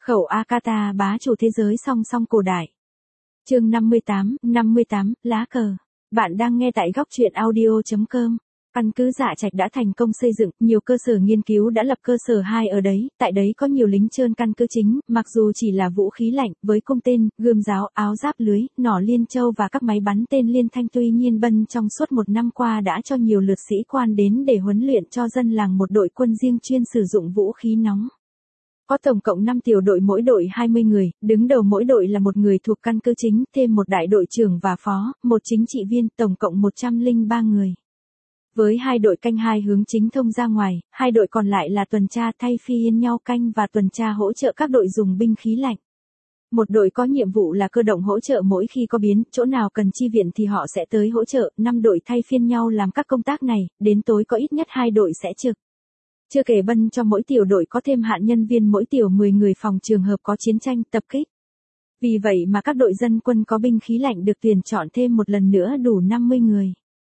Khẩu Akata bá chủ thế giới song song cổ đại. Chương 58, lá cờ. Bạn đang nghe tại góc truyện audio.com. Căn cứ Dạ Trạch đã thành công xây dựng, nhiều cơ sở nghiên cứu đã lập cơ sở 2 ở đấy, tại đấy có nhiều lính trơn căn cứ chính, mặc dù chỉ là vũ khí lạnh, với cung tên, gươm giáo, áo giáp lưới, nỏ liên châu và các máy bắn tên liên thanh. Tuy nhiên Bân trong suốt một năm qua đã cho nhiều lượt sĩ quan đến để huấn luyện cho dân làng một đội quân riêng chuyên sử dụng vũ khí nóng. Có tổng cộng 5 tiểu đội, mỗi đội 20 người, đứng đầu mỗi đội là một người thuộc căn cứ chính, thêm một đại đội trưởng và phó, một chính trị viên, tổng cộng 103 người. Với 2 đội canh 2 hướng chính thông ra ngoài, 2 đội còn lại là tuần tra thay phiên nhau canh và tuần tra hỗ trợ các đội dùng binh khí lạnh. Một đội có nhiệm vụ là cơ động hỗ trợ mỗi khi có biến, chỗ nào cần chi viện thì họ sẽ tới hỗ trợ, 5 đội thay phiên nhau làm các công tác này, đến tối có ít nhất 2 đội sẽ trực. Chưa kể Bân cho mỗi tiểu đội có thêm hạn nhân viên mỗi tiểu 10 người phòng trường hợp có chiến tranh, tập kích. Vì vậy mà các đội dân quân có binh khí lạnh được tuyển chọn thêm một lần nữa đủ 50 người.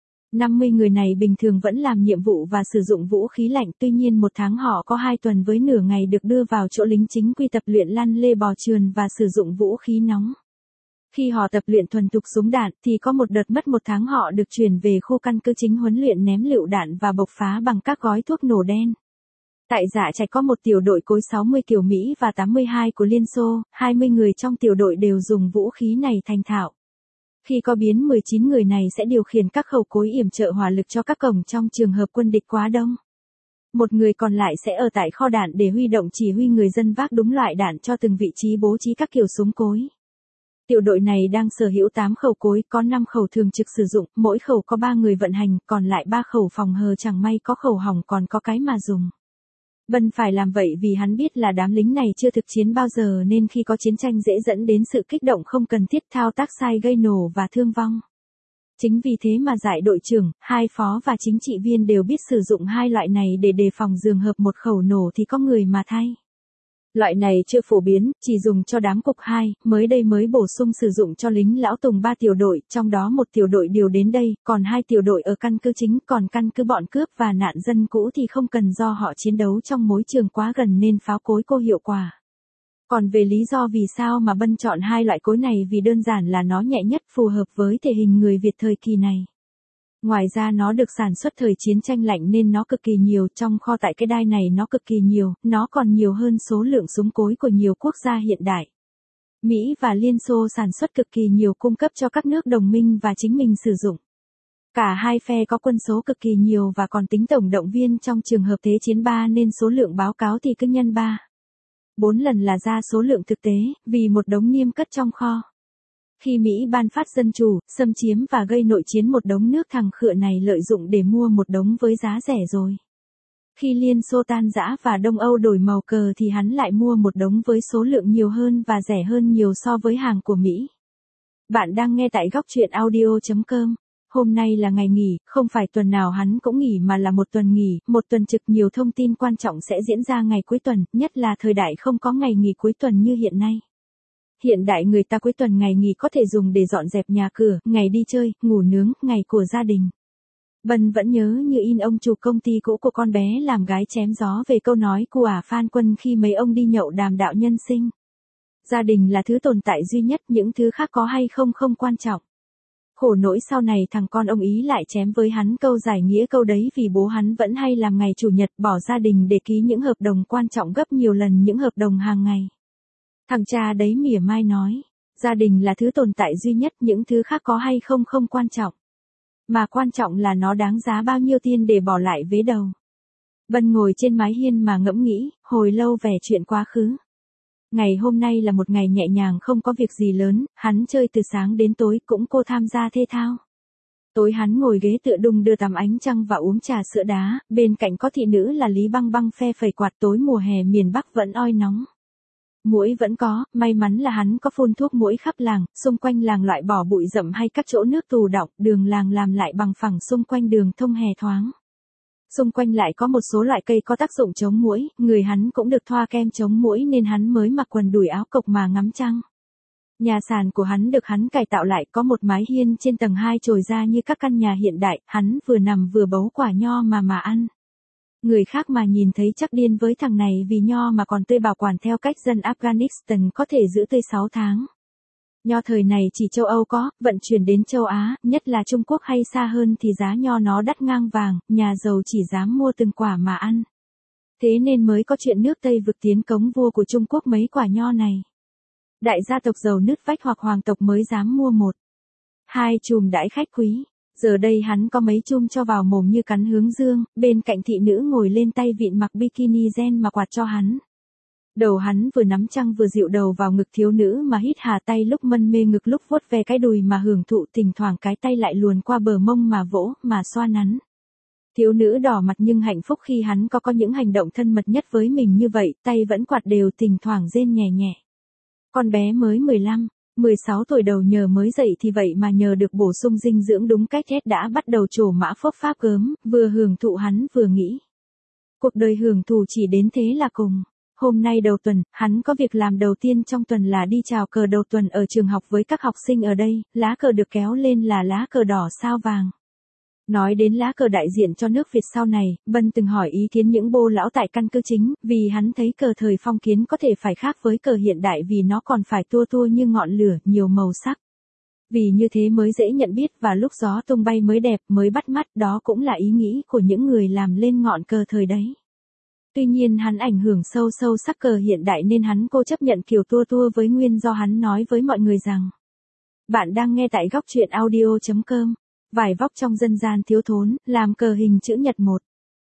50 người này bình thường vẫn làm nhiệm vụ và sử dụng vũ khí lạnh, tuy nhiên một tháng họ có 2 tuần với nửa ngày được đưa vào chỗ lính chính quy tập luyện lăn lê bò trườn và sử dụng vũ khí nóng. Khi họ tập luyện thuần thục súng đạn thì có một đợt mất 1 tháng họ được chuyển về khu căn cứ chính huấn luyện ném lựu đạn và bộc phá bằng các gói thuốc nổ đen. Tại Dạ Trạch có một tiểu đội cối 60 kiểu Mỹ và 82 của Liên Xô, 20 người trong tiểu đội đều dùng vũ khí này thành thạo. Khi có biến 19 người này sẽ điều khiển các khẩu cối yểm trợ hỏa lực cho các cổng trong trường hợp quân địch quá đông. Một người còn lại sẽ ở tại kho đạn để huy động chỉ huy người dân vác đúng loại đạn cho từng vị trí bố trí các kiểu súng cối. Tiểu đội này đang sở hữu 8 khẩu cối, có 5 khẩu thường trực sử dụng, mỗi khẩu có 3 người vận hành, còn lại 3 khẩu phòng hờ chẳng may có khẩu hỏng còn có cái mà dùng. Bân phải làm vậy vì hắn biết là đám lính này chưa thực chiến bao giờ nên khi có chiến tranh dễ dẫn đến sự kích động không cần thiết, thao tác sai gây nổ và thương vong. Chính vì thế mà giải đội trưởng, 2 phó và chính trị viên đều biết sử dụng 2 loại này để đề phòng trường hợp một khẩu nổ thì có người mà thay. Loại này chưa phổ biến, chỉ dùng cho đám cục 2, mới đây mới bổ sung sử dụng cho lính lão tùng 3 tiểu đội, trong đó 1 tiểu đội điều đến đây, còn 2 tiểu đội ở căn cứ chính, còn căn cứ bọn cướp và nạn dân cũ thì không cần do họ chiến đấu trong mối trường quá gần nên pháo cối cô hiệu quả. Còn về lý do vì sao mà Bân chọn 2 loại cối này vì đơn giản là nó nhẹ nhất, phù hợp với thể hình người Việt thời kỳ này. Ngoài ra nó được sản xuất thời chiến tranh lạnh nên nó cực kỳ nhiều, trong kho tại cái đai này nó cực kỳ nhiều, nó còn nhiều hơn số lượng súng cối của nhiều quốc gia hiện đại. Mỹ và Liên Xô sản xuất cực kỳ nhiều cung cấp cho các nước đồng minh và chính mình sử dụng. Cả hai phe có quân số cực kỳ nhiều và còn tính tổng động viên trong trường hợp thế chiến 3 nên số lượng báo cáo thì cứ nhân 4 lần là ra số lượng thực tế, vì một đống niêm cất trong kho. Khi Mỹ ban phát dân chủ, xâm chiếm và gây nội chiến một đống nước, thằng khựa này lợi dụng để mua một đống với giá rẻ rồi. Khi Liên Xô tan rã và Đông Âu đổi màu cờ thì hắn lại mua một đống với số lượng nhiều hơn và rẻ hơn nhiều so với hàng của Mỹ. Bạn đang nghe tại góc truyện audio.com. Hôm nay là ngày nghỉ, không phải tuần nào hắn cũng nghỉ mà là một tuần nghỉ, một tuần trực. Nhiều thông tin quan trọng sẽ diễn ra ngày cuối tuần, nhất là thời đại không có ngày nghỉ cuối tuần như hiện nay. Hiện đại người ta cuối tuần ngày nghỉ có thể dùng để dọn dẹp nhà cửa, ngày đi chơi, ngủ nướng, ngày của gia đình. Bân vẫn nhớ như in ông chủ công ty cũ của con bé làm gái chém gió về câu nói của Phan Quân khi mấy ông đi nhậu đàm đạo nhân sinh. Gia đình là thứ tồn tại duy nhất, những thứ khác có hay không không quan trọng. Khổ nỗi sau này thằng con ông ý lại chém với hắn câu giải nghĩa câu đấy vì bố hắn vẫn hay làm ngày chủ nhật bỏ gia đình để ký những hợp đồng quan trọng gấp nhiều lần những hợp đồng hàng ngày. Thằng cha đấy mỉa mai nói, gia đình là thứ tồn tại duy nhất, những thứ khác có hay không không quan trọng. Mà quan trọng là nó đáng giá bao nhiêu tiền để bỏ lại vế đầu. Bân ngồi trên mái hiên mà ngẫm nghĩ, hồi lâu về chuyện quá khứ. Ngày hôm nay là một ngày nhẹ nhàng không có việc gì lớn, hắn chơi từ sáng đến tối, cũng cô tham gia thể thao. Tối hắn ngồi ghế tựa đung đưa tắm ánh trăng và uống trà sữa đá, bên cạnh có thị nữ là Lý Băng Băng phe phẩy quạt. Tối mùa hè miền Bắc vẫn oi nóng. Muỗi vẫn có, may mắn là hắn có phun thuốc muỗi khắp làng, xung quanh làng loại bỏ bụi rậm hay các chỗ nước tù đọng, đường làng làm lại bằng phẳng xung quanh đường thông hè thoáng. Xung quanh lại có một số loại cây có tác dụng chống muỗi, người hắn cũng được thoa kem chống muỗi nên hắn mới mặc quần đùi áo cộc mà ngắm trăng. Nhà sàn của hắn được hắn cải tạo lại, có một mái hiên trên tầng 2 trồi ra như các căn nhà hiện đại, hắn vừa nằm vừa bấu quả nho mà ăn. Người khác mà nhìn thấy chắc điên với thằng này vì nho mà còn tươi bảo quản theo cách dân Afghanistan có thể giữ tươi 6 tháng. Nho thời này chỉ châu Âu có, vận chuyển đến châu Á, nhất là Trung Quốc hay xa hơn thì giá nho nó đắt ngang vàng, nhà giàu chỉ dám mua từng quả mà ăn. Thế nên mới có chuyện nước Tây vực tiến cống vua của Trung Quốc mấy quả nho này. Đại gia tộc giàu nứt vách hoặc hoàng tộc mới dám mua 1, 2 chùm đãi khách quý. Giờ đây hắn có mấy chum cho vào mồm như cắn hướng dương, bên cạnh thị nữ ngồi lên tay vịn mặc bikini ren mà quạt cho hắn. Đầu hắn vừa nắm trăng vừa dịu đầu vào ngực thiếu nữ mà hít hà tay lúc mân mê ngực lúc vuốt ve cái đùi mà hưởng thụ, thỉnh thoảng cái tay lại luồn qua bờ mông mà vỗ, mà xoa nắn. Thiếu nữ đỏ mặt nhưng hạnh phúc khi hắn có những hành động thân mật nhất với mình như vậy, tay vẫn quạt đều, thỉnh thoảng rên nhẹ nhẹ. Con bé mới 15, 16 tuổi đầu nhờ mới dậy thì vậy mà nhờ được bổ sung dinh dưỡng đúng cách hết đã bắt đầu trổ mã phốp pháp gớm, vừa hưởng thụ hắn vừa nghĩ. Cuộc đời hưởng thụ chỉ đến thế là cùng. Hôm nay đầu tuần, hắn có việc làm đầu tiên trong tuần là đi chào cờ đầu tuần ở trường học với các học sinh ở đây, lá cờ được kéo lên là lá cờ đỏ sao vàng. Nói đến lá cờ đại diện cho nước Việt sau này, Bân từng hỏi ý kiến những bô lão tại căn cứ chính, vì hắn thấy cờ thời phong kiến có thể phải khác với cờ hiện đại vì nó còn phải tua tua như ngọn lửa, nhiều màu sắc. Vì như thế mới dễ nhận biết và lúc gió tung bay mới đẹp, mới bắt mắt, đó cũng là ý nghĩ của những người làm lên ngọn cờ thời đấy. Tuy nhiên hắn ảnh hưởng sâu sắc cờ hiện đại nên hắn cố chấp nhận kiểu tua tua với nguyên do hắn nói với mọi người rằng. Bạn đang nghe tại góc truyện audio.com. Vải vóc trong dân gian thiếu thốn, làm cờ hình chữ nhật 1.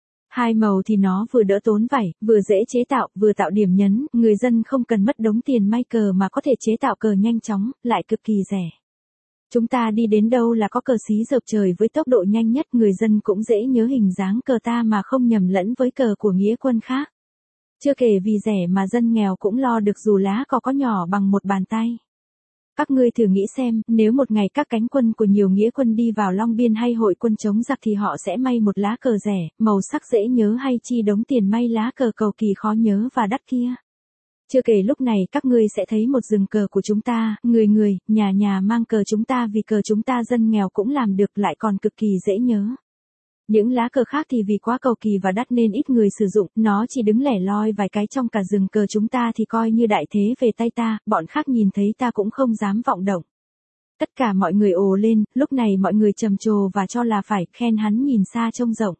2 màu thì nó vừa đỡ tốn vải, vừa dễ chế tạo, vừa tạo điểm nhấn, người dân không cần mất đống tiền may cờ mà có thể chế tạo cờ nhanh chóng, lại cực kỳ rẻ. Chúng ta đi đến đâu là có cờ xí dợp trời với tốc độ nhanh nhất, người dân cũng dễ nhớ hình dáng cờ ta mà không nhầm lẫn với cờ của nghĩa quân khác. Chưa kể vì rẻ mà dân nghèo cũng lo được dù lá cờ có nhỏ bằng một bàn tay. Các ngươi thử nghĩ xem, nếu một ngày các cánh quân của nhiều nghĩa quân đi vào Long Biên hay hội quân chống giặc thì họ sẽ may một lá cờ rẻ, màu sắc dễ nhớ hay chi đống tiền may lá cờ cầu kỳ khó nhớ và đắt kia. Chưa kể lúc này các ngươi sẽ thấy một rừng cờ của chúng ta, người, nhà mang cờ chúng ta vì cờ chúng ta dân nghèo cũng làm được lại còn cực kỳ dễ nhớ. Những lá cờ khác thì vì quá cầu kỳ và đắt nên ít người sử dụng, nó chỉ đứng lẻ loi vài cái trong cả rừng cờ chúng ta thì coi như đại thế về tay ta, bọn khác nhìn thấy ta cũng không dám vọng động. Tất cả mọi người ồ lên, lúc này mọi người trầm trồ và cho là phải, khen hắn nhìn xa trông rộng.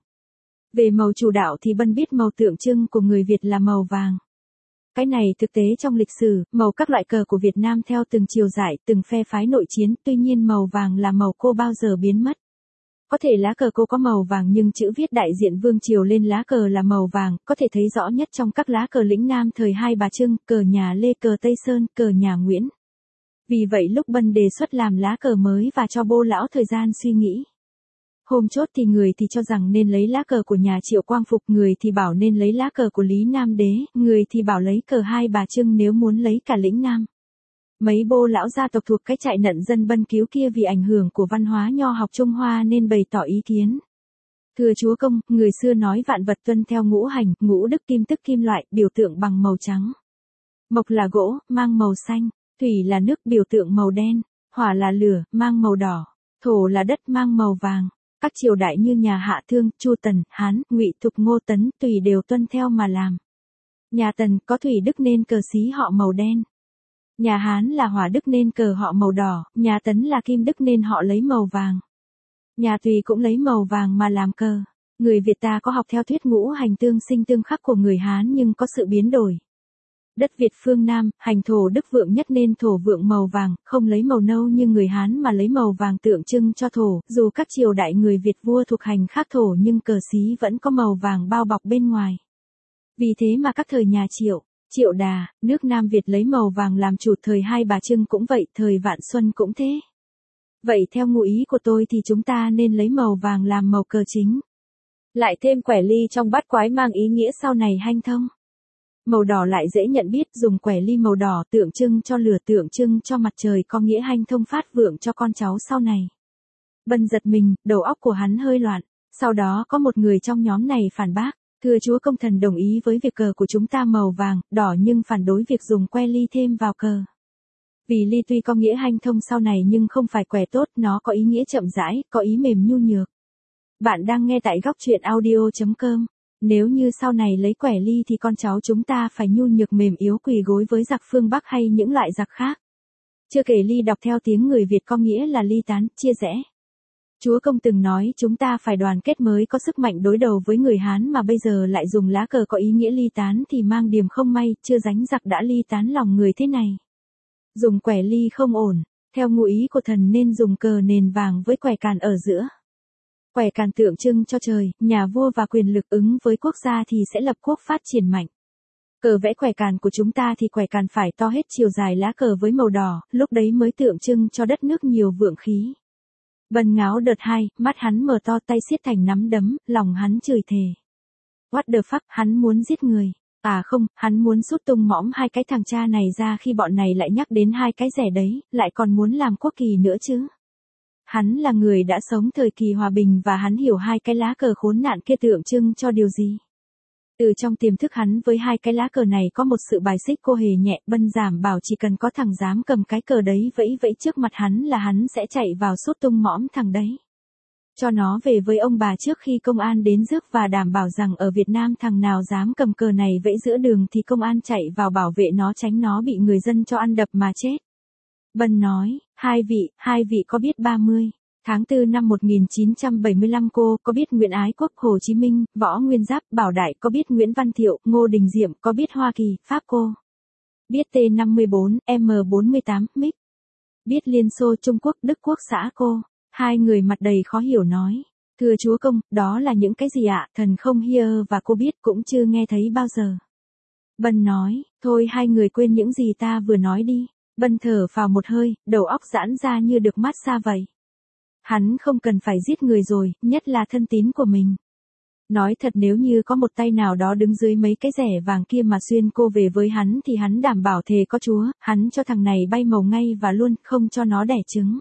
Về màu chủ đạo thì Bân biết màu tượng trưng của người Việt là màu vàng. Cái này thực tế trong lịch sử, màu các loại cờ của Việt Nam theo từng chiều dải, từng phe phái nội chiến, tuy nhiên màu vàng là màu cô bao giờ biến mất. Có thể lá cờ cô có màu vàng nhưng chữ viết đại diện vương triều lên lá cờ là màu vàng, có thể thấy rõ nhất trong các lá cờ lĩnh Nam thời Hai Bà Trưng, cờ nhà Lê, cờ Tây Sơn, cờ nhà Nguyễn. Vì vậy lúc Bân đề xuất làm lá cờ mới và cho bô lão thời gian suy nghĩ. Hôm chốt thì người thì cho rằng nên lấy lá cờ của nhà Triệu Quang Phục, người thì bảo nên lấy lá cờ của Lý Nam Đế, người thì bảo lấy cờ Hai Bà Trưng nếu muốn lấy cả lĩnh Nam. Mấy bô lão gia tộc thuộc cái trại nận dân Bân cứu kia vì ảnh hưởng của văn hóa nho học Trung Hoa nên bày tỏ ý kiến. Thưa chúa công, người xưa nói vạn vật tuân theo ngũ hành, ngũ đức kim tức kim loại, biểu tượng bằng màu trắng. Mộc là gỗ, mang màu xanh, thủy là nước, biểu tượng màu đen, hỏa là lửa, mang màu đỏ, thổ là đất, mang màu vàng. Các triều đại như nhà Hạ Thương, Chu Tần, Hán, Ngụy, Thục, Ngô Tấn, tùy đều tuân theo mà làm. Nhà Tần có thủy đức nên cờ xí họ màu đen. Nhà Hán là hỏa đức nên cờ họ màu đỏ, nhà Tấn là kim đức nên họ lấy màu vàng. Nhà Tùy cũng lấy màu vàng mà làm cờ. Người Việt ta có học theo thuyết ngũ hành tương sinh tương khắc của người Hán nhưng có sự biến đổi. Đất Việt phương Nam, hành thổ đức vượng nhất nên thổ vượng màu vàng, không lấy màu nâu như người Hán mà lấy màu vàng tượng trưng cho thổ, dù các triều đại người Việt vua thuộc hành khác thổ nhưng cờ xí vẫn có màu vàng bao bọc bên ngoài. Vì thế mà các thời nhà Triệu, Triệu Đà, nước Nam Việt lấy màu vàng làm chủ, thời Hai Bà Trưng cũng vậy, thời Vạn Xuân cũng thế. Vậy theo ngụ ý của tôi thì chúng ta nên lấy màu vàng làm màu cờ chính. Lại thêm quẻ ly trong bát quái mang ý nghĩa sau này hanh thông. Màu đỏ lại dễ nhận biết, dùng quẻ ly màu đỏ tượng trưng cho lửa, tượng trưng cho mặt trời, có nghĩa hanh thông phát vượng cho con cháu sau này. Bân giật mình, đầu óc của hắn hơi loạn. Sau đó có một người trong nhóm này phản bác. Thưa chúa công, thần đồng ý với việc cờ của chúng ta màu vàng, đỏ nhưng phản đối việc dùng que ly thêm vào cờ. Vì ly tuy có nghĩa hanh thông sau này nhưng không phải quẻ tốt, nó có ý nghĩa chậm rãi, có ý mềm nhu nhược. Bạn đang nghe tại góc truyện audio.com. Nếu như sau này lấy quẻ ly thì con cháu chúng ta phải nhu nhược mềm yếu quỳ gối với giặc phương Bắc hay những loại giặc khác. Chưa kể ly đọc theo tiếng người Việt có nghĩa là ly tán, chia rẽ. Chúa Công từng nói chúng ta phải đoàn kết mới có sức mạnh đối đầu với người Hán, mà bây giờ lại dùng lá cờ có ý nghĩa ly tán thì mang điểm không may, chưa dánh giặc đã ly tán lòng người thế này. Dùng quẻ ly không ổn, theo ngụ ý của thần nên dùng cờ nền vàng với quẻ càn ở giữa. Quẻ càn tượng trưng cho trời, nhà vua và quyền lực, ứng với quốc gia thì sẽ lập quốc phát triển mạnh. Cờ vẽ quẻ càn của chúng ta thì quẻ càn phải to hết chiều dài lá cờ với màu đỏ, lúc đấy mới tượng trưng cho đất nước nhiều vượng khí. Bần ngáo đợt 2, mắt hắn mở to, tay siết thành nắm đấm, lòng hắn chửi thề. What the fuck, hắn muốn giết người. À không, hắn muốn sút tung mõm hai cái thằng cha này ra khi bọn này lại nhắc đến hai cái rẻ đấy, lại còn muốn làm quốc kỳ nữa chứ. Hắn là người đã sống thời kỳ hòa bình và hắn hiểu hai cái lá cờ khốn nạn kia tượng trưng cho điều gì. Từ trong tiềm thức hắn với hai cái lá cờ này có một sự bài xích cô hề nhẹ. Bân giảm bảo chỉ cần có thằng dám cầm cái cờ đấy vẫy vẫy trước mặt hắn là hắn sẽ chạy vào sút tung mõm thằng đấy. Cho nó về với ông bà trước khi công an đến rước, và đảm bảo rằng ở Việt Nam thằng nào dám cầm cờ này vẫy giữa đường thì công an chạy vào bảo vệ nó, tránh nó bị người dân cho ăn đập mà chết. Bân nói, hai vị có biết 30 tháng 4 năm 1975 cô có biết Nguyễn Ái Quốc, Hồ Chí Minh, Võ Nguyên Giáp, Bảo Đại, có biết Nguyễn Văn Thiệu, Ngô Đình Diệm, có biết Hoa Kỳ, Pháp cô? Biết T-54, M-48, MiG. Biết Liên Xô, Trung Quốc, Đức Quốc xã cô? Hai người mặt đầy khó hiểu nói. Thưa Chúa Công, đó là những cái gì ạ? Thần không hear và cô biết cũng chưa nghe thấy bao giờ. Bân nói, thôi hai người quên những gì ta vừa nói đi. Bân thở phào một hơi, đầu óc giãn ra như được mát xa vậy. Hắn không cần phải giết người rồi, nhất là thân tín của mình. Nói thật, nếu như có một tay nào đó đứng dưới mấy cái rẻ vàng kia mà xuyên cô về với hắn thì hắn đảm bảo thề có Chúa, hắn cho thằng này bay màu ngay và luôn, không cho nó đẻ trứng.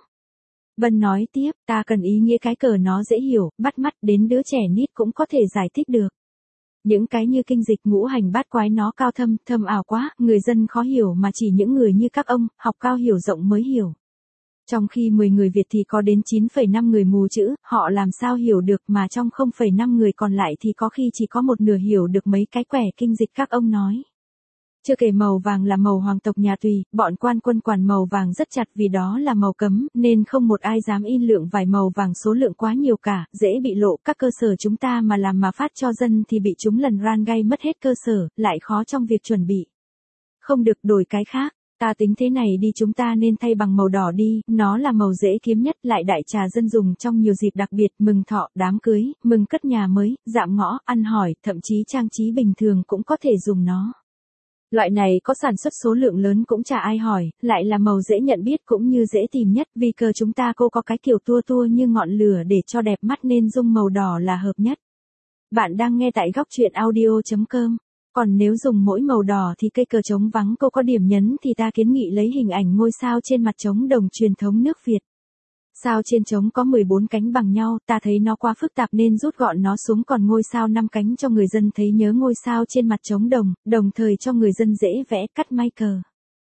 Bân nói tiếp, ta cần ý nghĩa cái cờ nó dễ hiểu, bắt mắt, đến đứa trẻ nít cũng có thể giải thích được. Những cái như kinh dịch ngũ hành bát quái nó cao thâm ảo quá, người dân khó hiểu mà chỉ những người như các ông, học cao hiểu rộng mới hiểu. Trong khi 10 người Việt thì có đến 9,5 người mù chữ, họ làm sao hiểu được, mà trong 0,5 người còn lại thì có khi chỉ có một nửa hiểu được mấy cái quẻ kinh dịch các ông nói. Chưa kể màu vàng là màu hoàng tộc nhà Tùy, bọn quan quân quản màu vàng rất chặt vì đó là màu cấm, nên không một ai dám in lượng vải màu vàng số lượng quá nhiều cả, dễ bị lộ. Các cơ sở chúng ta mà làm mà phát cho dân thì bị chúng lần ran gây mất hết cơ sở, lại khó trong việc chuẩn bị. Không được đổi cái khác. Ta tính thế này đi, chúng ta nên thay bằng màu đỏ đi, nó là màu dễ kiếm nhất, lại đại trà dân dùng trong nhiều dịp đặc biệt, mừng thọ, đám cưới, mừng cất nhà mới, dạm ngõ, ăn hỏi, thậm chí trang trí bình thường cũng có thể dùng nó. Loại này có sản xuất số lượng lớn cũng chả ai hỏi, lại là màu dễ nhận biết cũng như dễ tìm nhất, vì cờ chúng ta cô có cái kiểu tua tua như ngọn lửa để cho đẹp mắt nên dùng màu đỏ là hợp nhất. Bạn đang nghe tại góc truyện audio.com. Còn nếu dùng mỗi màu đỏ thì cây cờ trống vắng cô có điểm nhấn thì ta kiến nghị lấy hình ảnh ngôi sao trên mặt trống đồng truyền thống nước Việt. Sao trên trống có 14 cánh bằng nhau, ta thấy nó quá phức tạp nên rút gọn nó xuống, còn ngôi sao 5 cánh cho người dân thấy nhớ ngôi sao trên mặt trống đồng thời cho người dân dễ vẽ, cắt may cờ.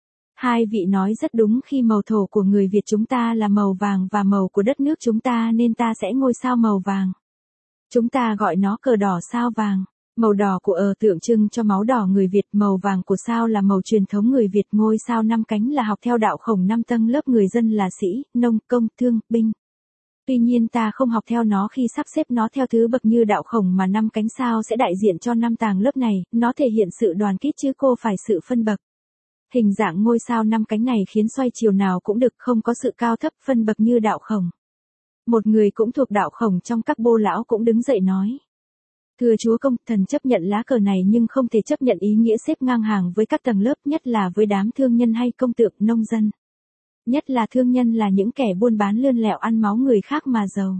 Hai vị nói rất đúng, khi màu thổ của người Việt chúng ta là màu vàng và màu của đất nước chúng ta nên ta sẽ ngôi sao màu vàng. Chúng ta gọi nó cờ đỏ sao vàng. Màu đỏ của tượng trưng cho máu đỏ người Việt, màu vàng của sao là màu truyền thống người Việt, ngôi sao 5 cánh là học theo đạo Khổng 5 tầng lớp người dân là sĩ, nông, công, thương, binh. Tuy nhiên ta không học theo nó khi sắp xếp nó theo thứ bậc như đạo Khổng, mà 5 cánh sao sẽ đại diện cho 5 tầng lớp này, nó thể hiện sự đoàn kết chứ cô phải sự phân bậc. Hình dạng ngôi sao 5 cánh này khiến xoay chiều nào cũng được, không có sự cao thấp phân bậc như đạo Khổng. Một người cũng thuộc đạo Khổng trong các bô lão cũng đứng dậy nói. Thưa Chúa Công, thần chấp nhận lá cờ này nhưng không thể chấp nhận ý nghĩa xếp ngang hàng với các tầng lớp, nhất là với đám thương nhân hay công tượng, nông dân. Nhất là thương nhân là những kẻ buôn bán lươn lẹo ăn máu người khác mà giàu.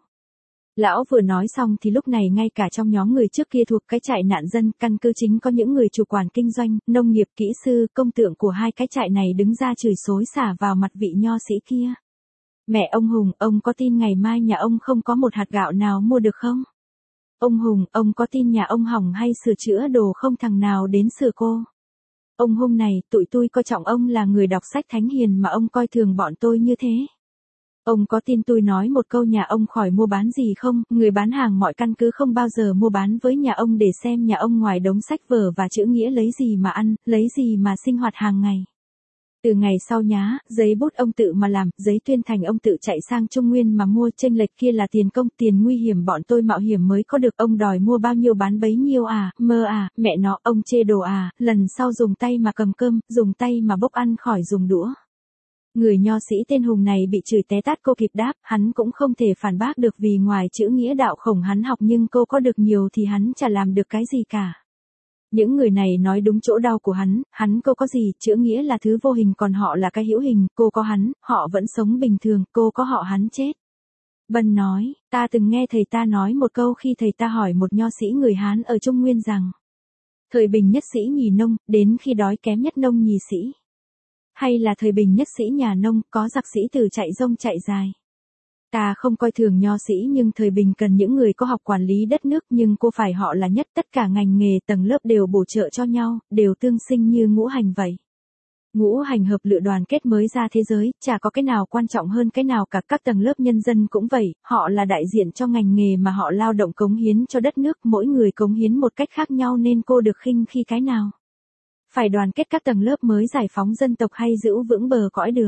Lão vừa nói xong thì lúc này ngay cả trong nhóm người trước kia thuộc cái trại nạn dân căn cứ chính có những người chủ quản kinh doanh, nông nghiệp, kỹ sư, công tượng của hai cái trại này đứng ra chửi xối xả vào mặt vị nho sĩ kia. Mẹ ông Hùng, ông có tin ngày mai nhà ông không có một hạt gạo nào mua được không? Ông Hùng, ông có tin nhà ông hỏng hay sửa chữa đồ không thằng nào đến sửa cô? Ông Hùng này, tụi tôi coi trọng ông là người đọc sách thánh hiền mà ông coi thường bọn tôi như thế. Ông có tin tôi nói một câu nhà ông khỏi mua bán gì không? Người bán hàng mọi căn cứ không bao giờ mua bán với nhà ông để xem nhà ông ngoài đống sách vở và chữ nghĩa lấy gì mà ăn, lấy gì mà sinh hoạt hàng ngày. Từ ngày sau nhá, giấy bút ông tự mà làm, giấy tuyên thành ông tự chạy sang Trung Nguyên mà mua, chênh lệch kia là tiền công, tiền nguy hiểm bọn tôi mạo hiểm mới có được, ông đòi mua bao nhiêu bán bấy nhiêu à, mơ à, mẹ nó, ông chê đồ à, lần sau dùng tay mà cầm cơm, dùng tay mà bốc ăn khỏi dùng đũa. Người nho sĩ tên Hùng này bị chửi té tát, cô kịp đáp, hắn cũng không thể phản bác được vì ngoài chữ nghĩa đạo khổng hắn học nhưng cô có được nhiều thì hắn chả làm được cái gì cả. Những người này nói đúng chỗ đau của hắn cô có gì, chữ nghĩa là thứ vô hình còn họ là cái hữu hình, cô có hắn, họ vẫn sống bình thường, cô có họ hắn chết. Bần nói, ta từng nghe thầy ta nói một câu khi thầy ta hỏi một nho sĩ người Hán ở Trung Nguyên rằng, thời bình nhất sĩ nhì nông, đến khi đói kém nhất nông nhì sĩ. Hay là thời bình nhất sĩ nhà nông, có giặc sĩ từ chạy rông chạy dài. Ta không coi thường nho sĩ nhưng thời bình cần những người có học quản lý đất nước nhưng cô phải họ là nhất, tất cả ngành nghề tầng lớp đều bổ trợ cho nhau, đều tương sinh như ngũ hành vậy. Ngũ hành hợp lựa đoàn kết mới ra thế giới, chả có cái nào quan trọng hơn cái nào cả, các tầng lớp nhân dân cũng vậy, họ là đại diện cho ngành nghề mà họ lao động cống hiến cho đất nước, mỗi người cống hiến một cách khác nhau nên cô được khinh khi cái nào. Phải đoàn kết các tầng lớp mới giải phóng dân tộc hay giữ vững bờ cõi được.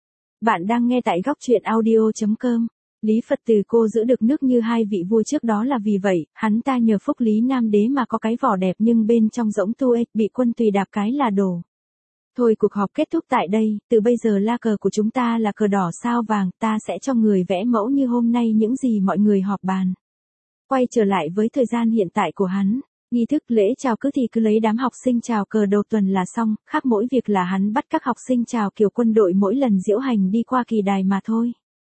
Bạn đang nghe tại góc truyện audio.com. Lý Phật Từ cô giữ được nước như hai vị vua trước đó là vì vậy, hắn ta nhờ phúc Lý Nam Đế mà có cái vỏ đẹp nhưng bên trong rỗng tuê, bị quân tùy đạp cái là đổ. Thôi cuộc họp kết thúc tại đây, từ bây giờ la cờ của chúng ta là cờ đỏ sao vàng, ta sẽ cho người vẽ mẫu như hôm nay những gì mọi người họp bàn. Quay trở lại với thời gian hiện tại của hắn. Nghi thức lễ chào cứ thì cứ lấy đám học sinh chào cờ đầu tuần là xong, khác mỗi việc là hắn bắt các học sinh chào kiểu quân đội mỗi lần diễu hành đi qua kỳ đài mà thôi.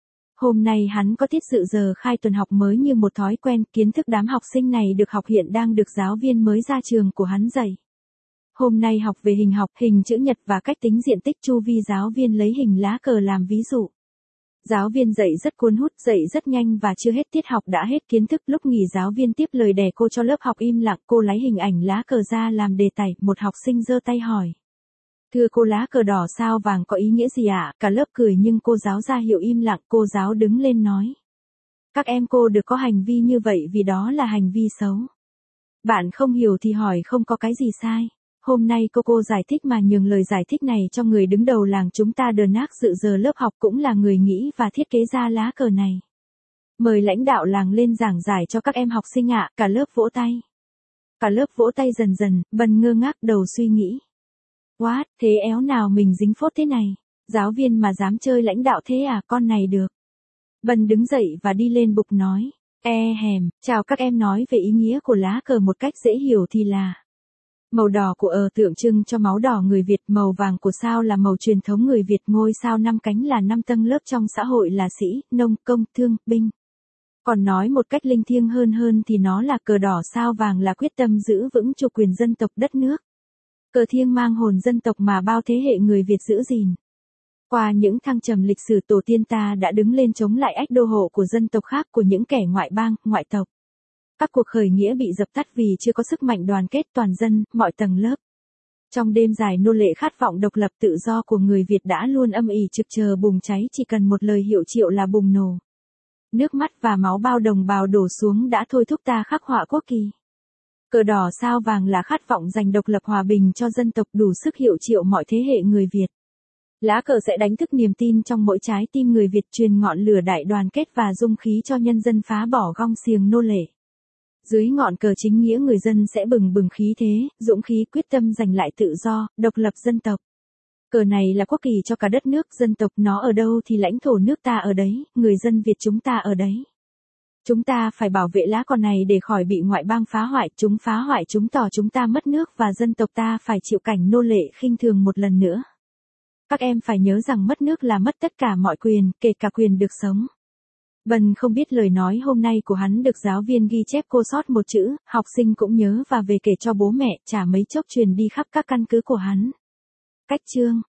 Hôm nay hắn có tiết dự giờ khai tuần học mới như một thói quen, kiến thức đám học sinh này được học hiện đang được giáo viên mới ra trường của hắn dạy. Hôm nay học về hình học, hình chữ nhật và cách tính diện tích chu vi, giáo viên lấy hình lá cờ làm ví dụ. Giáo viên dạy rất cuốn hút, dạy rất nhanh và chưa hết tiết học đã hết kiến thức. Lúc nghỉ giáo viên tiếp lời đè cô cho lớp học im lặng, cô lấy hình ảnh lá cờ ra làm đề tài, một học sinh giơ tay hỏi. Thưa cô, lá cờ đỏ sao vàng có ý nghĩa gì ạ? Cả lớp cười nhưng cô giáo ra hiệu im lặng, cô giáo đứng lên nói. Các em cô được có hành vi như vậy vì đó là hành vi xấu. Bạn không hiểu thì hỏi, không có cái gì sai. Hôm nay cô giải thích mà nhường lời giải thích này cho người đứng đầu làng chúng ta. Đờ Nác dự giờ lớp học cũng là người nghĩ và thiết kế ra lá cờ này. Mời lãnh đạo làng lên giảng giải cho các em học sinh ạ. Cả lớp vỗ tay. Cả lớp vỗ tay dần dần, Bần ngơ ngác đầu suy nghĩ. What, thế éo nào mình dính phốt thế này? Giáo viên mà dám chơi lãnh đạo thế à, con này được. Bần đứng dậy và đi lên bục nói. Chào các em, nói về ý nghĩa của lá cờ một cách dễ hiểu thì là. Màu đỏ của tượng trưng cho máu đỏ người Việt, màu vàng của sao là màu truyền thống người Việt, ngôi sao 5 cánh là 5 tầng lớp trong xã hội là sĩ, nông, công, thương, binh. Còn nói một cách linh thiêng hơn thì nó là cờ đỏ sao vàng là quyết tâm giữ vững chủ quyền dân tộc đất nước. Cờ thiêng mang hồn dân tộc mà bao thế hệ người Việt giữ gìn. Qua những thăng trầm lịch sử, tổ tiên ta đã đứng lên chống lại ách đô hộ của dân tộc khác, của những kẻ ngoại bang, ngoại tộc. Các cuộc khởi nghĩa bị dập tắt vì chưa có sức mạnh đoàn kết toàn dân, mọi tầng lớp. Trong đêm dài nô lệ khát vọng độc lập tự do của người Việt đã luôn âm ỉ trực chờ bùng cháy, chỉ cần một lời hiệu triệu là bùng nổ. Nước mắt và máu bao đồng bào đổ xuống đã thôi thúc ta khắc họa quốc kỳ. Cờ đỏ sao vàng là khát vọng giành độc lập hòa bình cho dân tộc, đủ sức hiệu triệu mọi thế hệ người Việt. Lá cờ sẽ đánh thức niềm tin trong mỗi trái tim người Việt, truyền ngọn lửa đại đoàn kết và dung khí cho nhân dân phá bỏ gông xiềng nô lệ. Dưới ngọn cờ chính nghĩa người dân sẽ bừng bừng khí thế, dũng khí, quyết tâm giành lại tự do, độc lập dân tộc. Cờ này là quốc kỳ cho cả đất nước, dân tộc nó ở đâu thì lãnh thổ nước ta ở đấy, người dân Việt chúng ta ở đấy. Chúng ta phải bảo vệ lá cờ này để khỏi bị ngoại bang phá hoại, chúng phá hoại chúng tỏ chúng ta mất nước và dân tộc ta phải chịu cảnh nô lệ khinh thường một lần nữa. Các em phải nhớ rằng mất nước là mất tất cả mọi quyền, kể cả quyền được sống. Bần không biết lời nói hôm nay của hắn được giáo viên ghi chép, cô sót một chữ, học sinh cũng nhớ và về kể cho bố mẹ, chả mấy chốc truyền đi khắp các căn cứ của hắn. Cách chương